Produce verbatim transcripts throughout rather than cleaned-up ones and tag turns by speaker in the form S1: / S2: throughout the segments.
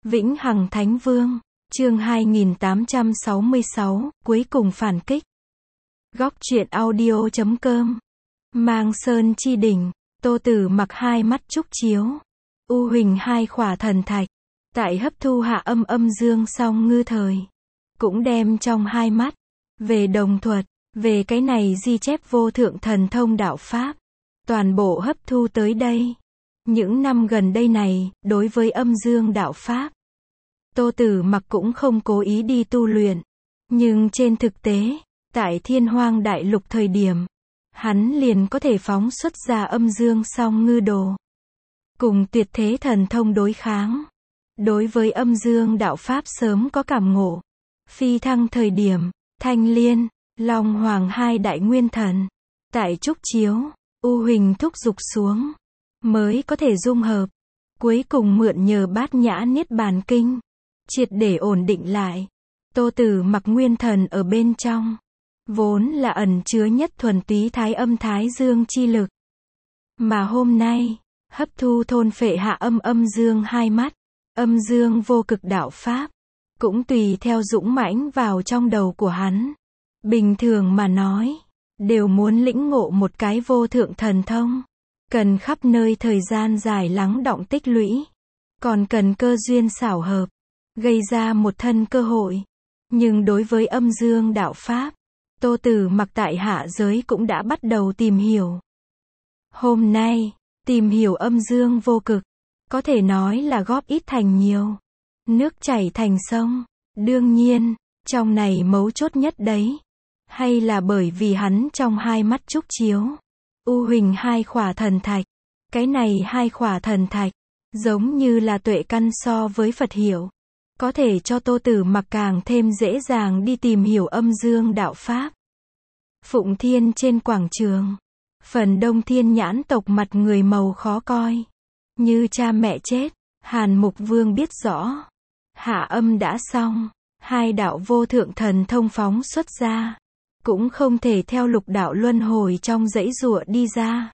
S1: Vĩnh Hằng Thánh Vương, chương hai nghìn tám trăm sáu mươi sáu, cuối cùng phản kích. Góc truyện audio chấm com. Mang sơn chi đỉnh, Tô Tử Mặc hai mắt trúc chiếu. U huỳnh hai khỏa thần thạch. Tại hấp thu hạ âm âm dương song ngư thời. Cũng đem trong hai mắt. Về đồng thuật, về cái này ghi chép vô thượng thần thông đạo Pháp. Toàn bộ hấp thu tới đây. Những năm gần đây này, đối với âm dương đạo Pháp. Tô Tử Mặc cũng không cố ý đi tu luyện. Nhưng trên thực tế, tại Thiên Hoang Đại Lục thời điểm, hắn liền có thể phóng xuất ra âm dương song ngư đồ. Cùng tuyệt thế thần thông đối kháng. Đối với âm dương đạo Pháp sớm có cảm ngộ. Phi thăng thời điểm, Thanh Liên, Long Hoàng hai đại nguyên thần. Tại trúc chiếu, U huỳnh thúc dục xuống. Mới có thể dung hợp. Cuối cùng mượn nhờ bát nhã niết bàn kinh. Triệt để ổn định lại. Tô Tử Mặc nguyên thần ở bên trong. Vốn là ẩn chứa nhất thuần túy thái âm thái dương chi lực. Mà hôm nay, hấp thu thôn phệ hạ âm âm dương hai mắt. Âm dương vô cực đạo Pháp. Cũng tùy theo dũng mãnh vào trong đầu của hắn. Bình thường mà nói. Đều muốn lĩnh ngộ một cái vô thượng thần thông. Cần khắp nơi thời gian dài lắng đọng tích lũy. Còn cần cơ duyên xảo hợp. Gây ra một thân cơ hội. Nhưng đối với âm dương đạo Pháp, Tô Tử Mặc tại hạ giới cũng đã bắt đầu tìm hiểu. Hôm nay, tìm hiểu âm dương vô cực, có thể nói là góp ít thành nhiều. Nước chảy thành sông. Đương nhiên, trong này mấu chốt nhất đấy. Hay là bởi vì hắn trong hai mắt trúc chiếu. U huỳnh hai khỏa thần thạch. Cái này hai khỏa thần thạch, giống như là tuệ căn so với Phật hiểu. Có thể cho Tô Tử Mặc càng thêm dễ dàng đi tìm hiểu âm dương đạo Pháp. Phụng Thiên trên quảng trường. Phần đông thiên nhãn tộc mặt người màu khó coi. Như cha mẹ chết. Hàn Mục Vương biết rõ. Hạ âm đã xong. Hai đạo vô thượng thần thông phóng xuất ra. Cũng không thể theo lục đạo luân hồi trong dãy giụa đi ra.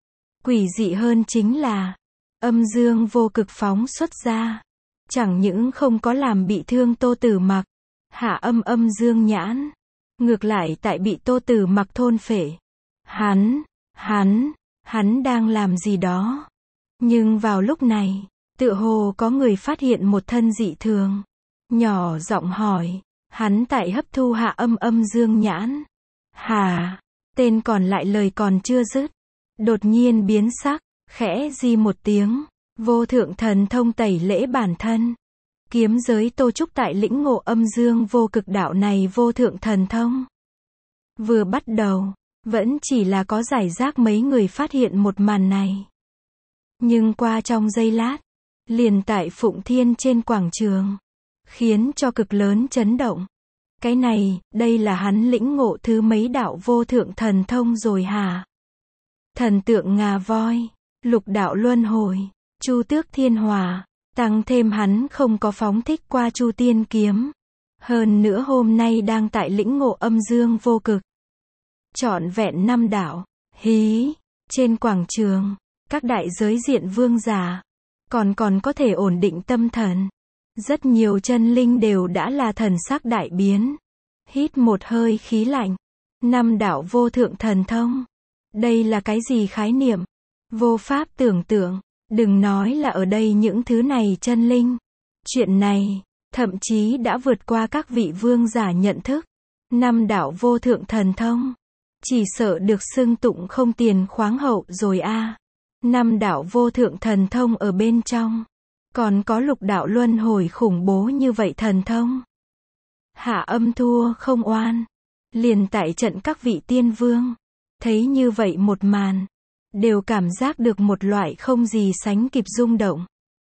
S1: Quỷ dị hơn chính là. Âm dương vô cực phóng xuất ra. Chẳng những không có làm bị thương Tô Tử Mặc. Hạ âm âm dương nhãn. Ngược lại tại bị Tô Tử Mặc thôn phệ. Hắn, hắn, hắn đang làm gì đó. Nhưng vào lúc này, tựa hồ có người phát hiện một thân dị thường. Nhỏ giọng hỏi. Hắn tại hấp thu hạ âm âm dương nhãn. Hà, tên còn lại lời còn chưa dứt. Đột nhiên biến sắc, khẽ di một tiếng. Vô thượng thần thông tẩy lễ bản thân. Kiếm giới Tô Trúc tại lĩnh ngộ âm dương vô cực đạo này vô thượng thần thông. Vừa bắt đầu, vẫn chỉ là có giải rác mấy người phát hiện một màn này. Nhưng qua trong giây lát, liền tại Phụng Thiên trên quảng trường, khiến cho cực lớn chấn động. Cái này, đây là hắn lĩnh ngộ thứ mấy đạo vô thượng thần thông rồi hả? Thần tượng ngà voi, lục đạo luân hồi, Chu Tước Thiên Hỏa, tăng thêm hắn không có phóng thích qua Chu Tiên Kiếm. Hơn nữa hôm nay đang tại lĩnh ngộ âm dương vô cực. Trọn vẹn năm đạo, hí, trên quảng trường, các đại giới diện vương giả, còn còn có thể ổn định tâm thần. Rất nhiều chân linh đều đã là thần sắc đại biến. Hít một hơi khí lạnh. Năm đạo vô thượng thần thông. Đây là cái gì khái niệm? Vô pháp tưởng tượng. Đừng nói là ở đây những thứ này chân linh. Chuyện này, thậm chí đã vượt qua các vị vương giả nhận thức. Năm đạo vô thượng thần thông. Chỉ sợ được xưng tụng không tiền khoáng hậu rồi a. À. Năm đạo vô thượng thần thông ở bên trong. Còn có lục đạo luân hồi khủng bố như vậy thần thông. Hạ âm thua không oan. Liền tại trận các vị tiên vương. Thấy như vậy một màn. Đều cảm giác được một loại không gì sánh kịp rung động.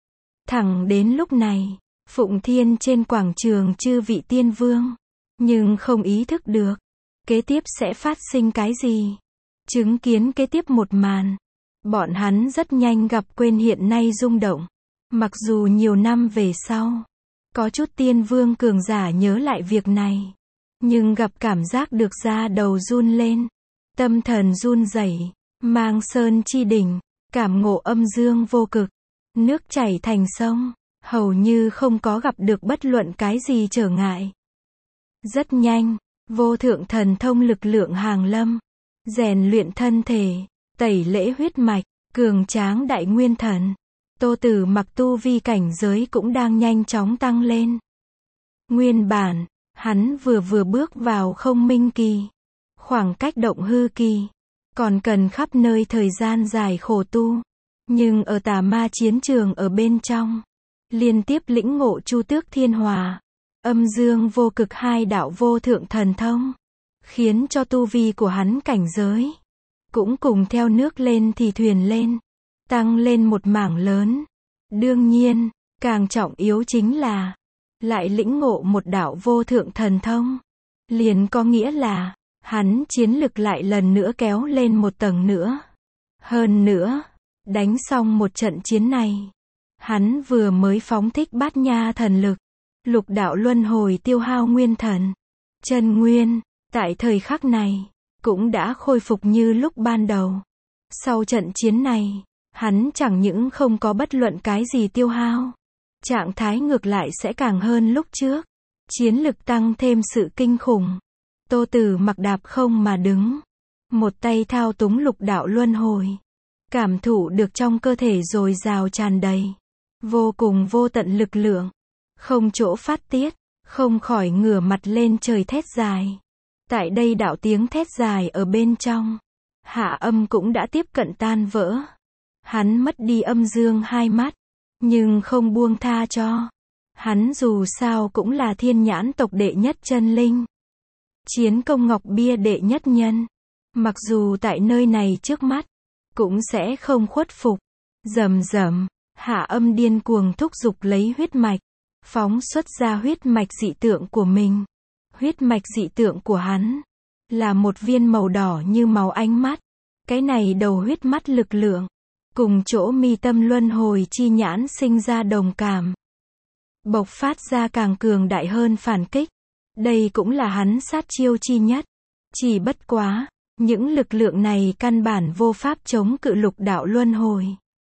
S1: Thẳng đến lúc này, Phụng Thiên trên quảng trường chư vị tiên vương. Nhưng không ý thức được. Kế tiếp sẽ phát sinh cái gì. Chứng kiến kế tiếp một màn. Bọn hắn rất nhanh gặp quên hiện nay rung động. Mặc dù nhiều năm về sau, có chút tiên vương cường giả nhớ lại việc này. Nhưng gặp cảm giác được da đầu run lên. Tâm thần run rẩy. Mang sơn chi đỉnh. Cảm ngộ âm dương vô cực. Nước chảy thành sông. hầu như không có gặp được bất luận cái gì trở ngại. Rất nhanh, vô thượng thần thông lực lượng hàng lâm, rèn luyện thân thể, tẩy lễ huyết mạch, cường tráng đại nguyên thần. Tô Tử Mặc tu vi cảnh giới cũng đang nhanh chóng tăng lên. Nguyên bản, hắn vừa vừa bước vào không minh kỳ, khoảng cách động hư kỳ, còn cần khắp nơi thời gian dài khổ tu. Nhưng ở tà ma chiến trường ở bên trong, liên tiếp lĩnh ngộ Chu Tước Thiên Hòa, âm dương vô cực hai đạo vô thượng thần thông, khiến cho tu vi của hắn cảnh giới cũng cùng theo nước lên thì thuyền lên, tăng lên một mảng lớn. Đương nhiên, càng trọng yếu chính là lại lĩnh ngộ một đạo vô thượng thần thông, liền có nghĩa là hắn chiến lực lại lần nữa kéo lên một tầng nữa. Hơn nữa, đánh xong một trận chiến này, hắn vừa mới phóng thích bát nha thần lực, lục đạo luân hồi tiêu hao nguyên thần, chân nguyên, tại thời khắc này, cũng đã khôi phục như lúc ban đầu. Sau trận chiến này, hắn chẳng những không có bất luận cái gì tiêu hao, trạng thái ngược lại sẽ càng hơn lúc trước, chiến lực tăng thêm sự kinh khủng. Tô Tử Mặc đạp không mà đứng, một tay thao túng lục đạo luân hồi, cảm thụ được trong cơ thể dồi dào tràn đầy, vô cùng vô tận lực lượng, không chỗ phát tiết, không khỏi ngửa mặt lên trời thét dài. Tại đây đạo tiếng thét dài ở bên trong, hạ âm cũng đã tiếp cận tan vỡ. Hắn mất đi âm dương hai mắt, nhưng không buông tha cho. Hắn dù sao cũng là thiên nhãn tộc đệ nhất chân linh, chiến công ngọc bia đệ nhất nhân. Mặc dù tại nơi này trước mắt, cũng sẽ không khuất phục. Rầm rầm, hạ âm điên cuồng thúc giục lấy huyết mạch, phóng xuất ra huyết mạch dị tượng của mình. Huyết mạch dị tượng của hắn là một viên màu đỏ như máu ánh mắt. Cái này đầu huyết mắt lực lượng, cùng chỗ mi tâm luân hồi chi nhãn sinh ra đồng cảm, bộc phát ra càng cường đại hơn phản kích. Đây cũng là hắn sát chiêu chi nhất. Chỉ bất quá, những lực lượng này căn bản vô pháp chống cự lục đạo luân hồi.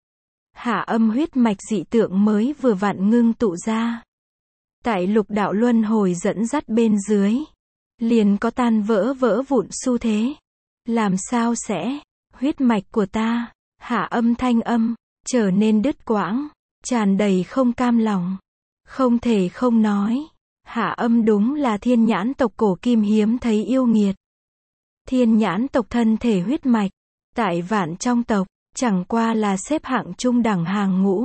S1: Hạ âm huyết mạch dị tượng mới vừa vặn ngưng tụ ra, tại lục đạo luân hồi dẫn dắt bên dưới, liền có tan vỡ vỡ vụn xu thế. Làm sao sẽ, huyết mạch của ta, hạ âm thanh âm, trở nên đứt quãng, tràn đầy không cam lòng. Không thể không nói, hạ âm đúng là thiên nhãn tộc cổ kim hiếm thấy yêu nghiệt. Thiên nhãn tộc thân thể huyết mạch, tại vạn trong tộc, chẳng qua là xếp hạng trung đẳng hàng ngũ.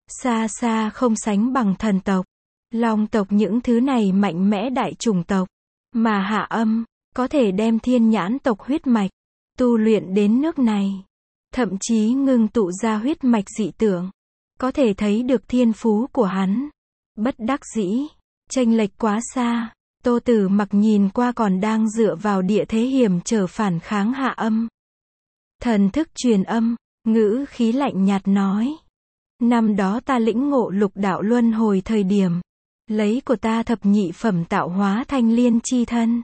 S1: Xa xa không sánh bằng thần tộc, long tộc những thứ này mạnh mẽ đại chủng tộc. Mà hạ âm, có thể đem thiên nhãn tộc huyết mạch, tu luyện đến nước này. Thậm chí ngưng tụ ra huyết mạch dị tượng. Có thể thấy được thiên phú của hắn. Bất đắc dĩ, chênh lệch quá xa. Tô Tử Mặc nhìn qua còn đang dựa vào địa thế hiểm trở phản kháng hạ âm. Thần thức truyền âm, ngữ khí lạnh nhạt nói. Năm đó ta lĩnh ngộ lục đạo luân hồi thời điểm, lấy của ta thập nhị phẩm tạo hóa thanh liên chi thân,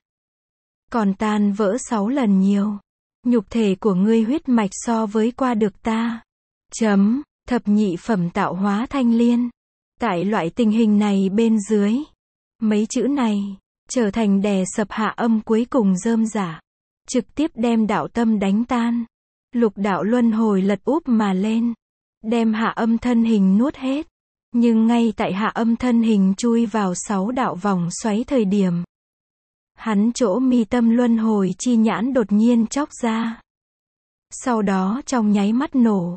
S1: còn tan vỡ sáu lần nhiều. Nhục thể của ngươi huyết mạch so với qua được ta. Chấm, thập nhị phẩm tạo hóa thanh liên. Tại loại tình hình này bên dưới, mấy chữ này, trở thành đè sập hạ âm cuối cùng rơm rả. Trực tiếp đem đạo tâm đánh tan. Lục đạo luân hồi lật úp mà lên. Đem hạ âm thân hình nuốt hết. Nhưng ngay tại hạ âm thân hình chui vào sáu đạo vòng xoáy thời điểm, hắn chỗ mi tâm luân hồi chi nhãn đột nhiên chóc ra. Sau đó trong nháy mắt nổ.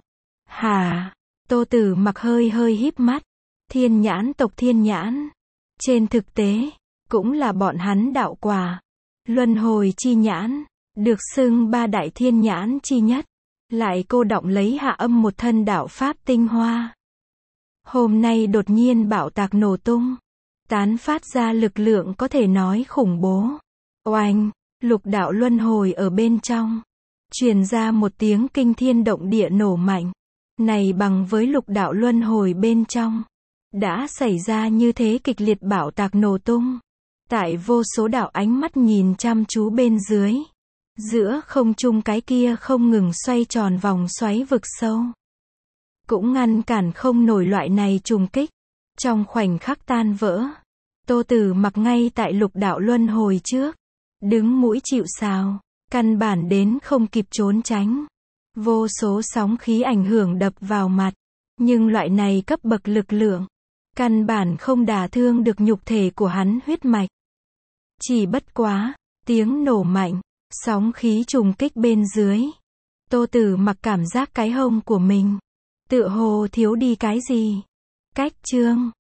S1: Hả? Tô Tử Mặc hơi hơi híp mắt. Thiên nhãn tộc thiên nhãn. Trên thực tế, cũng là bọn hắn đạo quả. Luân hồi chi nhãn, được xưng ba đại thiên nhãn chi nhất. Lại cô đọng lấy hạ âm một thân đạo pháp tinh hoa. Hôm nay đột nhiên bạo tạc nổ tung. Tán phát ra lực lượng có thể nói khủng bố. Oanh, lục đạo luân hồi ở bên trong. Truyền ra một tiếng kinh thiên động địa nổ mạnh. Này bằng với lục đạo luân hồi bên trong. Đã xảy ra như thế kịch liệt bạo tạc nổ tung. Tại vô số đạo ánh mắt nhìn chăm chú bên dưới. Giữa không trung cái kia không ngừng xoay tròn vòng xoáy vực sâu. Cũng ngăn cản không nổi loại này trùng kích. Trong khoảnh khắc tan vỡ, Tô Tử Mặc ngay tại lục đạo luân hồi trước, đứng mũi chịu sào, căn bản đến không kịp trốn tránh. Vô số sóng khí ảnh hưởng đập vào mặt, nhưng loại này cấp bậc lực lượng, căn bản không đả thương được nhục thể của hắn huyết mạch. Chỉ bất quá, tiếng nổ mạnh, sóng khí trùng kích bên dưới. Tô Tử Mặc cảm giác cái hông của mình, tựa hồ thiếu đi cái gì. Cách chương